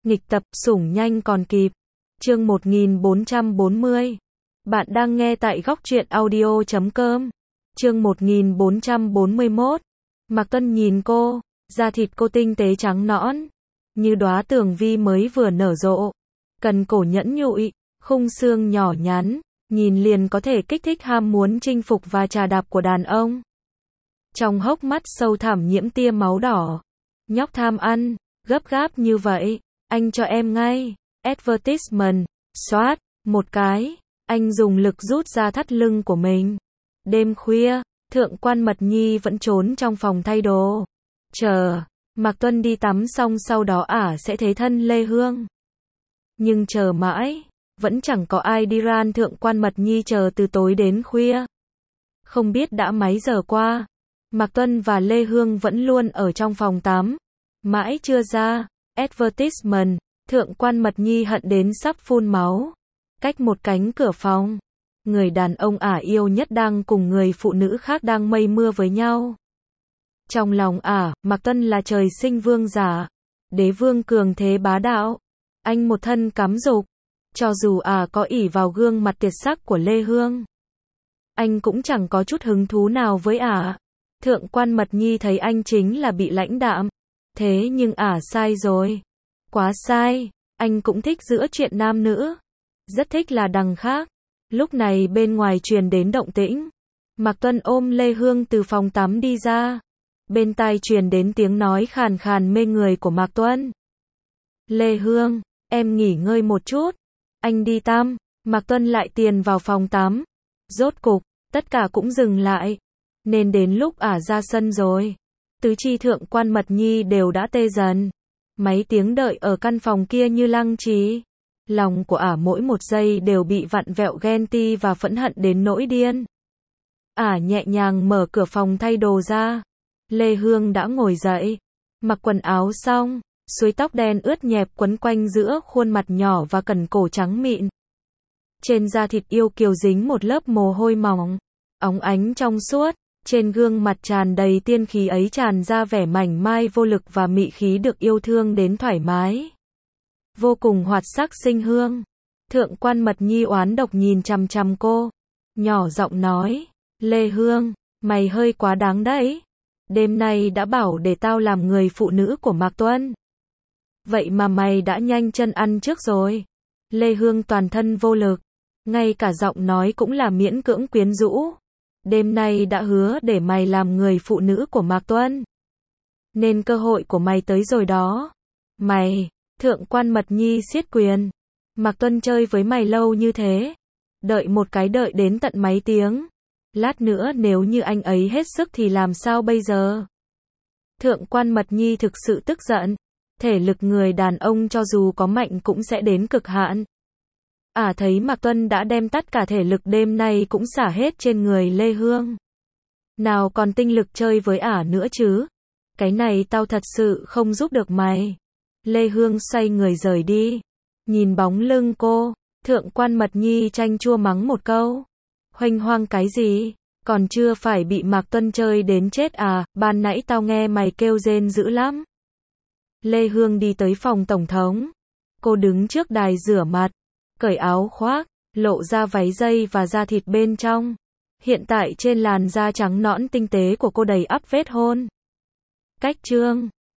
Nghịch tập, sủng nhanh còn kịp. Chương 1440. Bạn đang nghe tại góc truyện audio.com. Chương 1441. Mạc Tuân nhìn cô, da thịt cô tinh tế trắng nõn, như đóa tường vi mới vừa nở rộ. Cần cổ nhẫn nhụi, khung xương nhỏ nhắn, nhìn liền có thể kích thích ham muốn chinh phục và trà đạp của đàn ông. Trong hốc mắt sâu thẳm nhiễm tia máu đỏ. Nhóc tham ăn, gấp gáp như vậy, anh cho em ngay. Advertisement, xoát, một cái, anh dùng lực rút ra thắt lưng của mình. Đêm khuya, Thượng quan Mật Nhi vẫn trốn trong phòng thay đồ. Chờ, Mạc Tuân đi tắm xong sau đó sẽ thế thân Lê Hương. Nhưng chờ mãi, vẫn chẳng có ai đi ran. Thượng quan Mật Nhi chờ từ tối đến khuya. Không biết đã mấy giờ qua, Mạc Tuân và Lê Hương vẫn luôn ở trong phòng tắm. Mãi chưa ra, advertisement, Thượng quan Mật Nhi hận đến sắp phun máu. Cách một cánh cửa phòng, người đàn ông yêu nhất đang cùng người phụ nữ khác đang mây mưa với nhau. Trong lòng Mạc Tuân là trời sinh vương giả, đế vương cường thế bá đạo. Anh một thân cám dục, cho dù có ỷ vào gương mặt tuyệt sắc của Lê Hương, anh cũng chẳng có chút hứng thú nào với Thượng quan Mật Nhi thấy anh chính là bị lãnh đạm. Thế nhưng sai rồi. Quá sai, anh cũng thích giữa chuyện nam nữ. Rất thích là đằng khác. Lúc này bên ngoài truyền đến động tĩnh. Mạc Tuân ôm Lê Hương từ phòng tắm đi ra. Bên tai truyền đến tiếng nói khàn khàn mê người của Mạc Tuân. Lê Hương, em nghỉ ngơi một chút. Anh đi tắm. Mạc Tuân lại tiền vào phòng tắm. Rốt cục, tất cả cũng dừng lại. Nên đến lúc ra sân rồi. Tứ chi Thượng quan Mật Nhi đều đã tê dần. Mấy tiếng đợi ở căn phòng kia như lăng trì. Lòng của mỗi một giây đều bị vặn vẹo ghen ti và phẫn hận đến nỗi điên. Nhẹ nhàng mở cửa phòng thay đồ ra. Lê Hương đã ngồi dậy. Mặc quần áo xong, suối tóc đen ướt nhẹp quấn quanh giữa khuôn mặt nhỏ và cẩn cổ trắng mịn. Trên da thịt yêu kiều dính một lớp mồ hôi mỏng, óng ánh trong suốt. Trên gương mặt tràn đầy tiên khí ấy tràn ra vẻ mảnh mai vô lực và mị khí được yêu thương đến thoải mái. Vô cùng hoạt sắc sinh hương. Thượng quan Mật Nhi oán độc nhìn chằm chằm cô. Nhỏ giọng nói, Lê Hương, mày hơi quá đáng đấy. Đêm nay đã bảo để tao làm người phụ nữ của Mạc Tuân. Vậy mà mày đã nhanh chân ăn trước rồi. Lê Hương toàn thân vô lực. Ngay cả giọng nói cũng là miễn cưỡng quyến rũ. Đêm nay đã hứa để mày làm người phụ nữ của Mạc Tuân. Nên cơ hội của mày tới rồi đó. Mày, Thượng quan Mật Nhi siết quyền. Mạc Tuân chơi với mày lâu như thế. Đợi một cái đợi đến tận mấy tiếng. Lát nữa nếu như anh ấy hết sức thì làm sao bây giờ? Thượng quan Mật Nhi thực sự tức giận. Thể lực người đàn ông cho dù có mạnh cũng sẽ đến cực hạn. Thấy Mạc Tuân đã đem tất cả thể lực đêm nay cũng xả hết trên người Lê Hương. Nào còn tinh lực chơi với nữa chứ. Cái này tao thật sự không giúp được mày. Lê Hương xoay người rời đi. Nhìn bóng lưng cô, Thượng quan Mật Nhi chanh chua mắng một câu. Huênh hoang cái gì? Còn chưa phải bị Mạc Tuân chơi đến chết ban nãy tao nghe mày kêu rên dữ lắm. Lê Hương đi tới phòng tổng thống. Cô đứng trước đài rửa mặt. Cởi áo khoác, lộ ra váy dây và da thịt bên trong. Hiện tại trên làn da trắng nõn tinh tế của cô đầy ắp vết hôn. Cách trương,